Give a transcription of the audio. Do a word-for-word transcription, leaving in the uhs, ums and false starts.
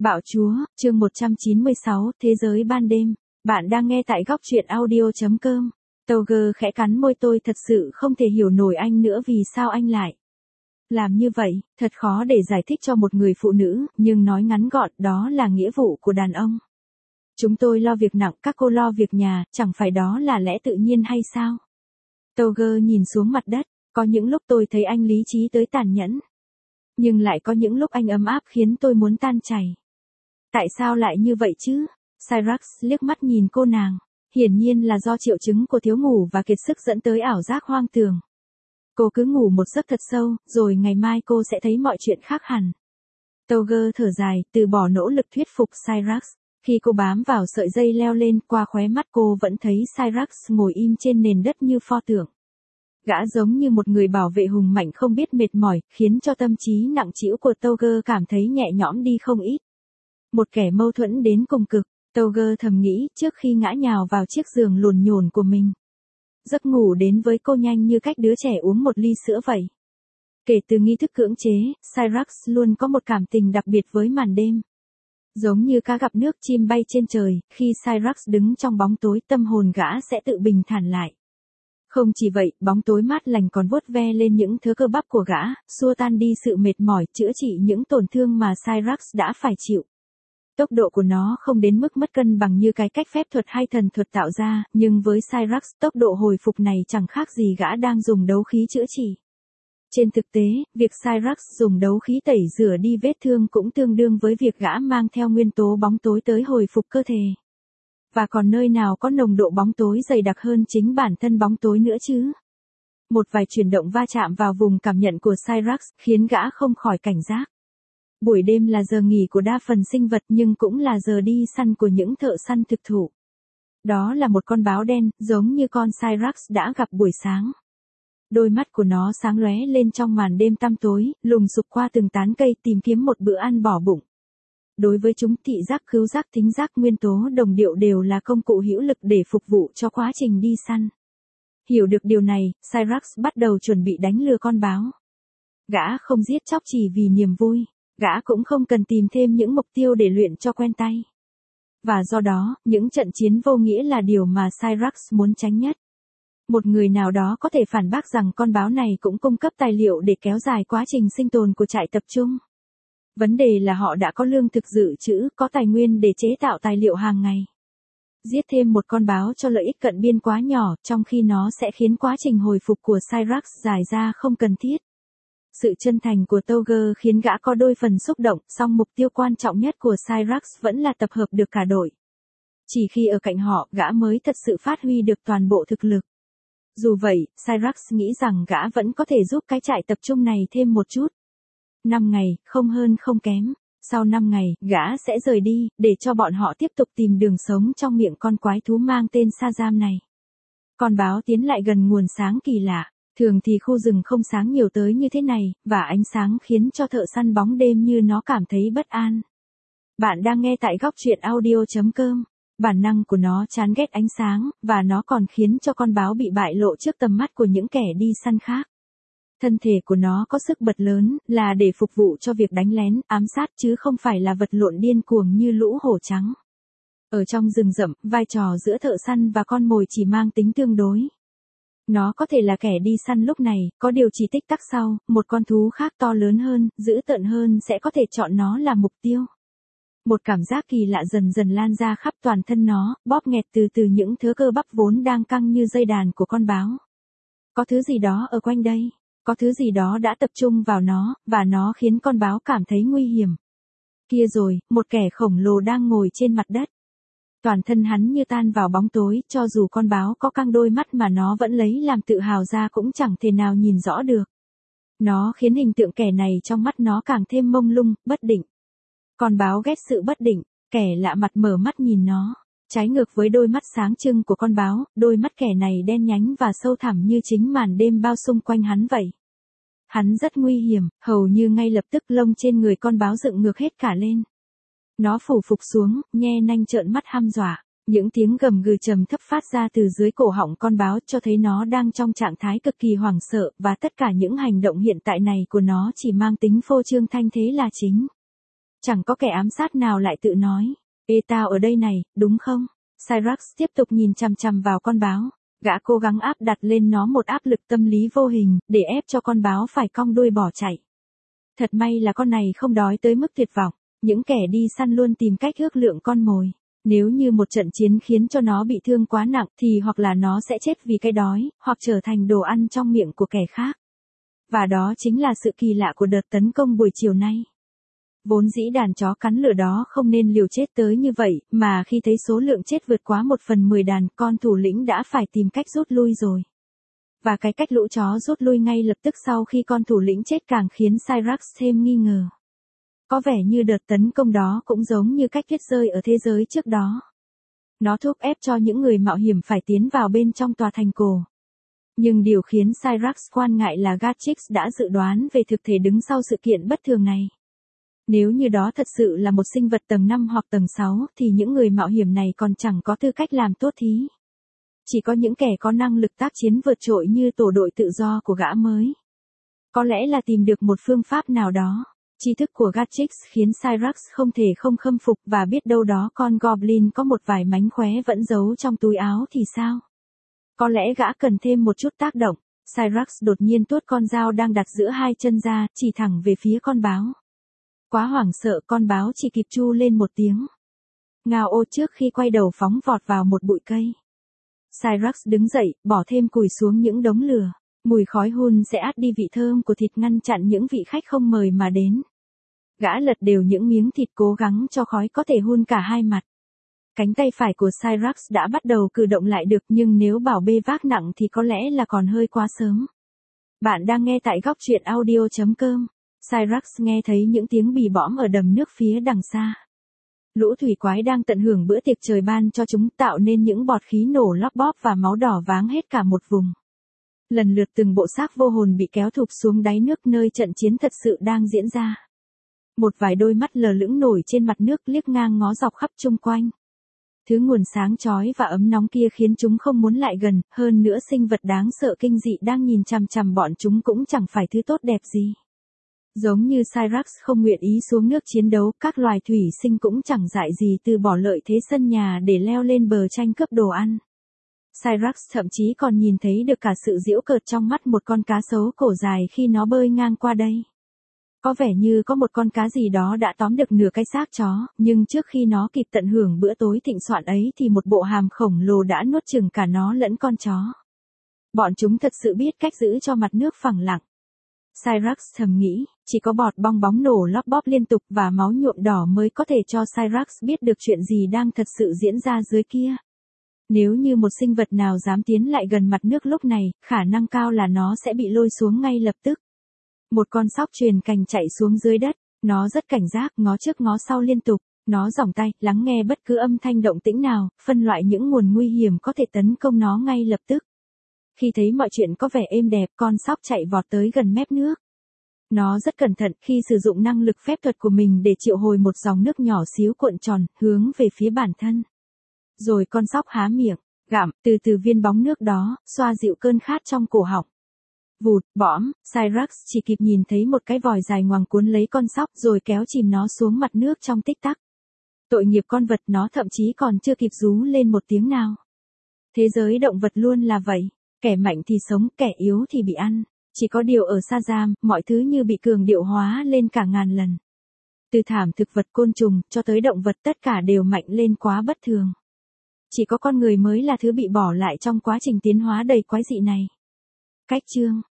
Bạo chúa, chương một trăm chín mươi sáu, Thế giới ban đêm. Bạn đang nghe tại góc truyện audio chấm com. Toger khẽ cắn môi, tôi thật sự không thể hiểu nổi anh nữa, vì sao anh lại làm như vậy, thật khó để giải thích cho một người phụ nữ, nhưng nói ngắn gọn, đó là nghĩa vụ của đàn ông. Chúng tôi lo việc nặng, các cô lo việc nhà, chẳng phải đó là lẽ tự nhiên hay sao? Toger nhìn xuống mặt đất, có những lúc tôi thấy anh lý trí tới tàn nhẫn. Nhưng lại có những lúc anh ấm áp khiến tôi muốn tan chảy. Tại sao lại như vậy chứ? Cyrax liếc mắt nhìn cô nàng. Hiển nhiên là do triệu chứng của thiếu ngủ và kiệt sức dẫn tới ảo giác hoang tưởng. Cô cứ ngủ một giấc thật sâu, rồi ngày mai cô sẽ thấy mọi chuyện khác hẳn. Toger thở dài, từ bỏ nỗ lực thuyết phục Cyrax. Khi cô bám vào sợi dây leo lên, qua khóe mắt cô vẫn thấy Cyrax ngồi im trên nền đất như pho tượng. Gã giống như một người bảo vệ hùng mạnh không biết mệt mỏi, khiến cho tâm trí nặng trĩu của Toger cảm thấy nhẹ nhõm đi không ít. Một kẻ mâu thuẫn đến cùng cực, Toger thầm nghĩ trước khi ngã nhào vào chiếc giường lồn nhồn của mình. Giấc ngủ đến với cô nhanh như cách đứa trẻ uống một ly sữa vậy. Kể từ nghi thức cưỡng chế, Cyrax luôn có một cảm tình đặc biệt với màn đêm. Giống như cá gặp nước, chim bay trên trời, khi Cyrax đứng trong bóng tối, tâm hồn gã sẽ tự bình thản lại. Không chỉ vậy, bóng tối mát lành còn vuốt ve lên những thớ cơ bắp của gã, xua tan đi sự mệt mỏi, chữa trị những tổn thương mà Cyrax đã phải chịu. Tốc độ của nó không đến mức mất cân bằng như cái cách phép thuật hay thần thuật tạo ra, nhưng với Cyrax, tốc độ hồi phục này chẳng khác gì gã đang dùng đấu khí chữa trị. Trên thực tế, việc Cyrax dùng đấu khí tẩy rửa đi vết thương cũng tương đương với việc gã mang theo nguyên tố bóng tối tới hồi phục cơ thể. Và còn nơi nào có nồng độ bóng tối dày đặc hơn chính bản thân bóng tối nữa chứ? Một vài chuyển động va chạm vào vùng cảm nhận của Cyrax khiến gã không khỏi cảnh giác. Buổi đêm là giờ nghỉ của đa phần sinh vật, nhưng cũng là giờ đi săn của những thợ săn thực thụ. Đó là một con báo đen, giống như con Cyrax đã gặp buổi sáng. Đôi mắt của nó sáng lóe lên trong màn đêm tăm tối, lùng sục qua từng tán cây tìm kiếm một bữa ăn bỏ bụng. Đối với chúng, thị giác, khứu giác, thính giác, nguyên tố đồng điệu đều là công cụ hữu lực để phục vụ cho quá trình đi săn. Hiểu được điều này, Cyrax bắt đầu chuẩn bị đánh lừa con báo. Gã không giết chóc chỉ vì niềm vui, gã cũng không cần tìm thêm những mục tiêu để luyện cho quen tay. Và do đó, những trận chiến vô nghĩa là điều mà Cyrax muốn tránh nhất. Một người nào đó có thể phản bác rằng con báo này cũng cung cấp tài liệu để kéo dài quá trình sinh tồn của trại tập trung. Vấn đề là họ đã có lương thực dự trữ, có tài nguyên để chế tạo tài liệu hàng ngày. Giết thêm một con báo cho lợi ích cận biên quá nhỏ, trong khi nó sẽ khiến quá trình hồi phục của Cyrax dài ra không cần thiết. Sự chân thành của Toger khiến gã có đôi phần xúc động, song mục tiêu quan trọng nhất của Cyrax vẫn là tập hợp được cả đội. Chỉ khi ở cạnh họ, gã mới thật sự phát huy được toàn bộ thực lực. Dù vậy, Cyrax nghĩ rằng gã vẫn có thể giúp cái trại tập trung này thêm một chút. Năm ngày, không hơn không kém. Sau năm ngày, gã sẽ rời đi, để cho bọn họ tiếp tục tìm đường sống trong miệng con quái thú mang tên Shazam này. Con báo tiến lại gần nguồn sáng kỳ lạ. Thường thì khu rừng không sáng nhiều tới như thế này, và ánh sáng khiến cho thợ săn bóng đêm như nó cảm thấy bất an. Bạn đang nghe tại góc truyện audio chấm com. Bản năng của nó chán ghét ánh sáng, và nó còn khiến cho con báo bị bại lộ trước tầm mắt của những kẻ đi săn khác. Thân thể của nó có sức bật lớn, là để phục vụ cho việc đánh lén, ám sát, chứ không phải là vật lộn điên cuồng như lũ hổ trắng. Ở trong rừng rậm, vai trò giữa thợ săn và con mồi chỉ mang tính tương đối. Nó có thể là kẻ đi săn lúc này, có điều chỉ tích tắc sau, một con thú khác to lớn hơn, dữ tợn hơn sẽ có thể chọn nó làm mục tiêu. Một cảm giác kỳ lạ dần dần lan ra khắp toàn thân nó, bóp nghẹt từ từ những thớ cơ bắp vốn đang căng như dây đàn của con báo. Có thứ gì đó ở quanh đây, có thứ gì đó đã tập trung vào nó, và nó khiến con báo cảm thấy nguy hiểm. Kia rồi, một kẻ khổng lồ đang ngồi trên mặt đất. Toàn thân hắn như tan vào bóng tối, cho dù con báo có căng đôi mắt mà nó vẫn lấy làm tự hào ra cũng chẳng thể nào nhìn rõ được. Nó khiến hình tượng kẻ này trong mắt nó càng thêm mông lung, bất định. Con báo ghét sự bất định, kẻ lạ mặt mở mắt nhìn nó. Trái ngược với đôi mắt sáng trưng của con báo, đôi mắt kẻ này đen nhánh và sâu thẳm như chính màn đêm bao xung quanh hắn vậy. Hắn rất nguy hiểm, hầu như ngay lập tức lông trên người con báo dựng ngược hết cả lên. Nó phủ phục xuống, nhe nanh trợn mắt hăm dọa. Những tiếng gầm gừ trầm thấp phát ra từ dưới cổ họng con báo cho thấy nó đang trong trạng thái cực kỳ hoảng sợ, và tất cả những hành động hiện tại này của nó chỉ mang tính phô trương thanh thế là chính. Chẳng có kẻ ám sát nào lại tự nói, ê tao ở đây này, đúng không? Cyrax tiếp tục nhìn chằm chằm vào con báo, gã cố gắng áp đặt lên nó một áp lực tâm lý vô hình, để ép cho con báo phải cong đuôi bỏ chạy. Thật may là con này không đói tới mức tuyệt vọng, những kẻ đi săn luôn tìm cách ước lượng con mồi. Nếu như một trận chiến khiến cho nó bị thương quá nặng thì hoặc là nó sẽ chết vì cái đói, hoặc trở thành đồ ăn trong miệng của kẻ khác. Và đó chính là sự kỳ lạ của đợt tấn công buổi chiều nay. Vốn dĩ đàn chó cắn lửa đó không nên liều chết tới như vậy, mà khi thấy số lượng chết vượt quá một phần mười đàn, con thủ lĩnh đã phải tìm cách rút lui rồi. Và cái cách lũ chó rút lui ngay lập tức sau khi con thủ lĩnh chết càng khiến Cyrax thêm nghi ngờ. Có vẻ như đợt tấn công đó cũng giống như cách tuyết rơi ở thế giới trước đó. Nó thúc ép cho những người mạo hiểm phải tiến vào bên trong tòa thành cổ. Nhưng điều khiến Cyrax quan ngại là Gatchix đã dự đoán về thực thể đứng sau sự kiện bất thường này. Nếu như đó thật sự là một sinh vật tầng năm hoặc tầng sáu thì những người mạo hiểm này còn chẳng có tư cách làm tốt thí. Chỉ có những kẻ có năng lực tác chiến vượt trội như tổ đội tự do của gã mới. Có lẽ là tìm được một phương pháp nào đó. Tri thức của Gatchix khiến Cyrax không thể không khâm phục và biết đâu đó con Goblin có một vài mánh khóe vẫn giấu trong túi áo thì sao? Có lẽ gã cần thêm một chút tác động. Cyrax đột nhiên tuốt con dao đang đặt giữa hai chân ra, chỉ thẳng về phía con báo. Quá hoảng sợ con báo chỉ kịp tru lên một tiếng. Ngao ô trước khi quay đầu phóng vọt vào một bụi cây. Cyrax đứng dậy, bỏ thêm củi xuống những đống lửa. Mùi khói hun sẽ át đi vị thơm của thịt ngăn chặn những vị khách không mời mà đến. Gã lật đều những miếng thịt cố gắng cho khói có thể hun cả hai mặt. Cánh tay phải của Cyrax đã bắt đầu cử động lại được nhưng nếu bảo bê vác nặng thì có lẽ là còn hơi quá sớm. Bạn đang nghe tại góc truyện audio chấm com. Cyrax nghe thấy những tiếng bì bõm ở đầm nước phía đằng xa. Lũ thủy quái đang tận hưởng bữa tiệc trời ban cho chúng tạo nên những bọt khí nổ lóp bóp và máu đỏ váng hết cả một vùng. Lần lượt từng bộ xác vô hồn bị kéo thụp xuống đáy nước nơi trận chiến thật sự đang diễn ra. Một vài đôi mắt lờ lững nổi trên mặt nước liếc ngang ngó dọc khắp chung quanh. Thứ nguồn sáng chói và ấm nóng kia khiến chúng không muốn lại gần, hơn nữa sinh vật đáng sợ kinh dị đang nhìn chằm chằm bọn chúng cũng chẳng phải thứ tốt đẹp gì. Giống như Cyrax không nguyện ý xuống nước chiến đấu, các loài thủy sinh cũng chẳng dại gì từ bỏ lợi thế sân nhà để leo lên bờ tranh cướp đồ ăn. Cyrax thậm chí còn nhìn thấy được cả sự giễu cợt trong mắt một con cá sấu cổ dài khi nó bơi ngang qua đây. Có vẻ như có một con cá gì đó đã tóm được nửa cái xác chó, nhưng trước khi nó kịp tận hưởng bữa tối thịnh soạn ấy thì một bộ hàm khổng lồ đã nuốt chửng cả nó lẫn con chó. Bọn chúng thật sự biết cách giữ cho mặt nước phẳng lặng. Cyrax thầm nghĩ, chỉ có bọt bong bóng nổ lóp bóp liên tục và máu nhuộm đỏ mới có thể cho Cyrax biết được chuyện gì đang thật sự diễn ra dưới kia. Nếu như một sinh vật nào dám tiến lại gần mặt nước lúc này, khả năng cao là nó sẽ bị lôi xuống ngay lập tức. Một con sóc truyền cành chạy xuống dưới đất, nó rất cảnh giác, ngó trước ngó sau liên tục, nó giỏng tay, lắng nghe bất cứ âm thanh động tĩnh nào, phân loại những nguồn nguy hiểm có thể tấn công nó ngay lập tức. Khi thấy mọi chuyện có vẻ êm đẹp, con sóc chạy vọt tới gần mép nước. Nó rất cẩn thận khi sử dụng năng lực phép thuật của mình để triệu hồi một dòng nước nhỏ xíu cuộn tròn, hướng về phía bản thân. Rồi con sóc há miệng, gặm, từ từ viên bóng nước đó, xoa dịu cơn khát trong cổ họng. Vụt, bõm, Cyrax chỉ kịp nhìn thấy một cái vòi dài ngoằng cuốn lấy con sóc rồi kéo chìm nó xuống mặt nước trong tích tắc. Tội nghiệp con vật, nó thậm chí còn chưa kịp rú lên một tiếng nào. Thế giới động vật luôn là vậy, kẻ mạnh thì sống, kẻ yếu thì bị ăn. Chỉ có điều ở Shazam, mọi thứ như bị cường điệu hóa lên cả ngàn lần. Từ thảm thực vật côn trùng cho tới động vật tất cả đều mạnh lên quá bất thường. Chỉ có con người mới là thứ bị bỏ lại trong quá trình tiến hóa đầy quái dị này. Cách chương